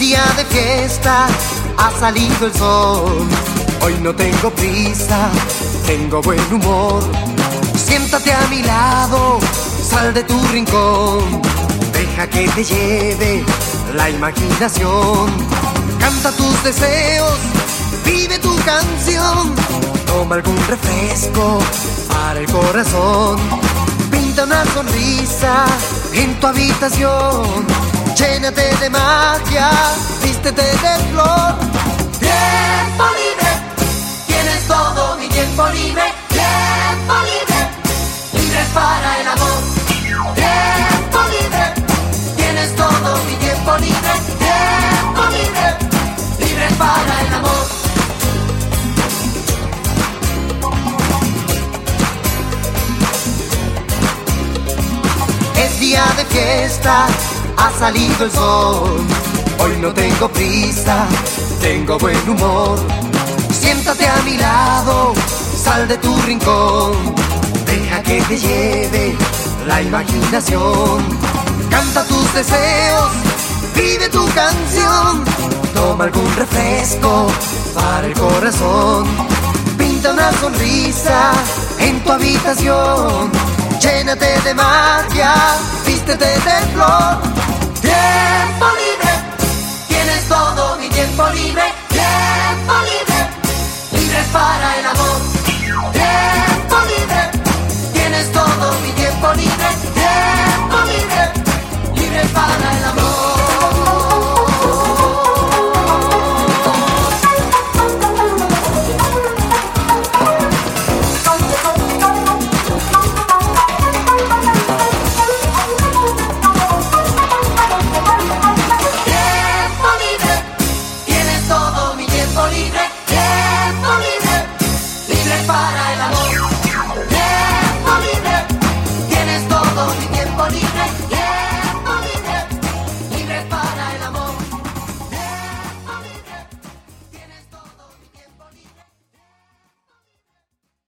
día de fiesta, ha salido el sol. Hoy no tengo prisa, tengo buen humor. Siéntate a mi lado, sal de tu rincón. Deja que te lleve la imaginación. Canta tus deseos, vive tu canción. Toma algún refresco para el corazón. Pinta una sonrisa en tu habitación. Llénate de magia, vístete de flor. Tiempo libre, tienes todo mi tiempo libre. Tiempo libre, libre para el amor. Tiempo libre, tienes todo mi tiempo libre. Tiempo libre, libre para el amor. Es día de fiesta, ha salido el sol. Hoy no tengo prisa, tengo buen humor. Siéntate a mi lado, sal de tu rincón. Deja que te lleve la imaginación. Canta tus deseos, vive tu canción. Toma algún refresco para el corazón. Pinta una sonrisa en tu habitación. Llénate de magia, vístete de flor. Tiempo libre, tienes todo mi tiempo libre.